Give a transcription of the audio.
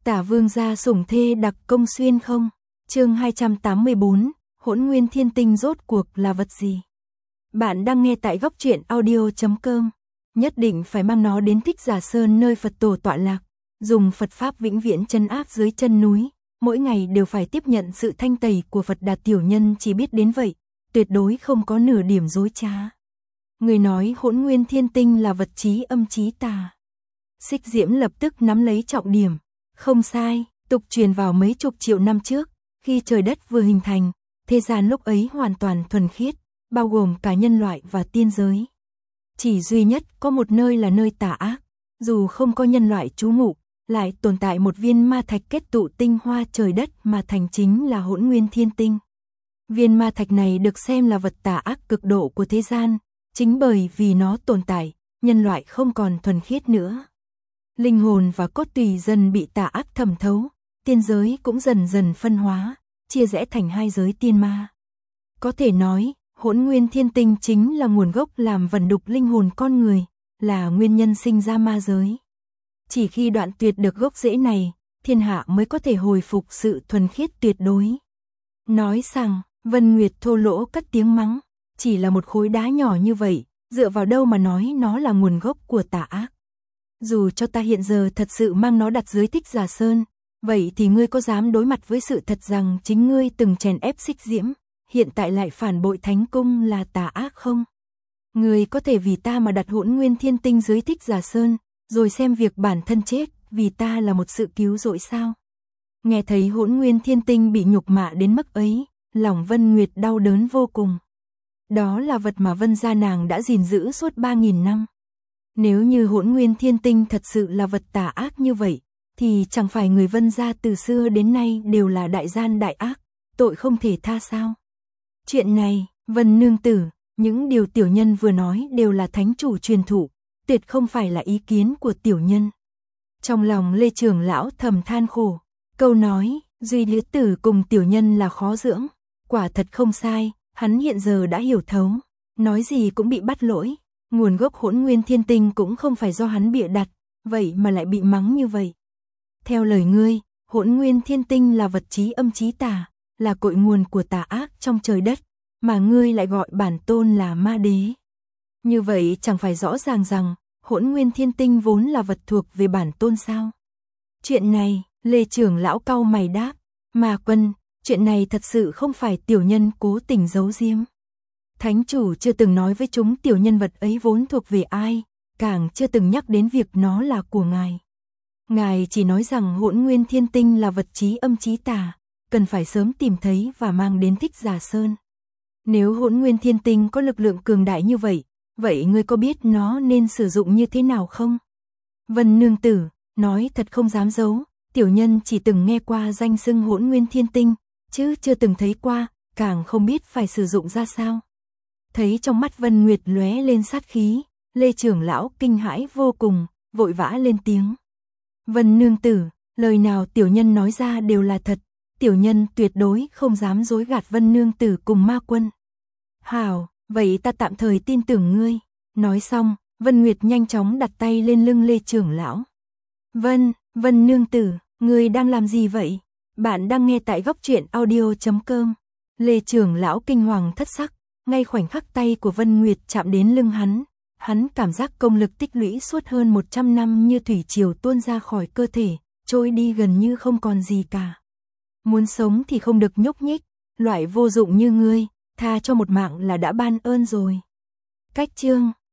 Tả vương gia sủng thê đặc công xuyên không? Chương 284, Hỗn Nguyên Thiên Tinh rốt cuộc là vật gì? Bạn đang nghe tại góc truyện audio.com. Nhất định phải mang nó đến Thích Giả Sơn nơi Phật tổ tọa lạc, dùng Phật pháp vĩnh viễn trấn áp dưới chân núi, mỗi ngày đều phải tiếp nhận sự thanh tẩy của Phật Đà tiểu nhân chỉ biết đến vậy, tuyệt đối không có nửa điểm dối trá. Người nói Hỗn Nguyên Thiên Tinh là vật trí âm trí tà. Xích Diễm lập tức nắm lấy trọng điểm. Không sai, tục truyền vào mấy chục triệu năm trước, khi trời đất vừa hình thành, thế gian lúc ấy hoàn toàn thuần khiết, bao gồm cả nhân loại và tiên giới. Chỉ duy nhất có một nơi là nơi tà ác, dù không có nhân loại trú ngụ, lại tồn tại một viên ma thạch kết tụ tinh hoa trời đất mà thành chính là Hỗn Nguyên Thiên Tinh. Viên ma thạch này được xem là vật tà ác cực độ của thế gian, chính bởi vì nó tồn tại, nhân loại không còn thuần khiết nữa. Linh hồn và cốt tủy dần bị tà ác thẩm thấu, tiên giới cũng dần dần phân hóa, chia rẽ thành hai giới tiên ma. Có thể nói, Hỗn Nguyên Thiên Tinh chính là nguồn gốc làm vần đục linh hồn con người, là nguyên nhân sinh ra ma giới. Chỉ khi đoạn tuyệt được gốc rễ này, thiên hạ mới có thể hồi phục sự thuần khiết tuyệt đối. Nói rằng, Vân Nguyệt thô lỗ cất tiếng mắng, chỉ là một khối đá nhỏ như vậy, dựa vào đâu mà nói nó là nguồn gốc của tà ác. Dù cho ta hiện giờ thật sự mang nó đặt dưới Thích Giả Sơn, vậy thì ngươi có dám đối mặt với sự thật rằng chính ngươi từng chèn ép Xích Diễm, hiện tại lại phản bội Thánh Cung là tà ác không? Ngươi có thể vì ta mà đặt Hỗn Nguyên Thiên Tinh dưới Thích Giả Sơn, rồi xem việc bản thân chết vì ta là một sự cứu rỗi sao? Nghe thấy Hỗn Nguyên Thiên Tinh bị nhục mạ đến mức ấy, lòng Vân Nguyệt đau đớn vô cùng. Đó là vật mà Vân gia nàng đã gìn giữ suốt 3.000 năm. Nếu như Hỗn Nguyên Thiên Tinh thật sự là vật tà ác như vậy, thì chẳng phải người Vân gia từ xưa đến nay đều là đại gian đại ác, tội không thể tha sao? Chuyện này, Vân nương tử, những điều tiểu nhân vừa nói đều là thánh chủ truyền thụ, tuyệt không phải là ý kiến của tiểu nhân. Trong lòng Lê trưởng lão thầm than khổ, câu nói, duy lứa tử cùng tiểu nhân là khó dưỡng, quả thật không sai, hắn hiện giờ đã hiểu thấu, nói gì cũng bị bắt lỗi. Nguồn gốc Hỗn Nguyên Thiên Tinh cũng không phải do hắn bịa đặt, vậy mà lại bị mắng như vậy. Theo lời ngươi, Hỗn Nguyên Thiên Tinh là vật trí âm trí tà, là cội nguồn của tà ác trong trời đất, mà ngươi lại gọi bản tôn là ma đế. Như vậy chẳng phải rõ ràng rằng, Hỗn Nguyên Thiên Tinh vốn là vật thuộc về bản tôn sao? Chuyện này, Lê trưởng lão cau mày đáp, mà Quân, chuyện này thật sự không phải tiểu nhân cố tình giấu giếm. Thánh chủ chưa từng nói với chúng tiểu nhân vật ấy vốn thuộc về ai, càng chưa từng nhắc đến việc nó là của ngài. Ngài chỉ nói rằng Hỗn Nguyên Thiên Tinh là vật trí âm trí tà, cần phải sớm tìm thấy và mang đến Thích Giả Sơn. Nếu Hỗn Nguyên Thiên Tinh có lực lượng cường đại như vậy, vậy ngươi có biết nó nên sử dụng như thế nào không? Vân nương tử, nói thật không dám giấu, tiểu nhân chỉ từng nghe qua danh xưng Hỗn Nguyên Thiên Tinh, chứ chưa từng thấy qua, càng không biết phải sử dụng ra sao. Thấy trong mắt Vân Nguyệt lóe lên sát khí, Lê trưởng lão kinh hãi vô cùng, vội vã lên tiếng. Vân nương tử, lời nào tiểu nhân nói ra đều là thật, tiểu nhân tuyệt đối không dám dối gạt Vân nương tử cùng Ma Quân. Hảo, vậy ta tạm thời tin tưởng ngươi. Nói xong, Vân Nguyệt nhanh chóng đặt tay lên lưng Lê trưởng lão. Vân nương tử, ngươi đang làm gì vậy? Bạn đang nghe tại góc truyện audio.com. Lê trưởng lão kinh hoàng thất sắc. Ngay khoảnh khắc tay của Vân Nguyệt chạm đến lưng hắn cảm giác công lực tích lũy suốt hơn 100 năm như thủy triều tuôn ra khỏi cơ thể, trôi đi gần như không còn gì cả. Muốn sống thì không được nhúc nhích, loại vô dụng như ngươi, tha cho một mạng là đã ban ơn rồi. Cách chương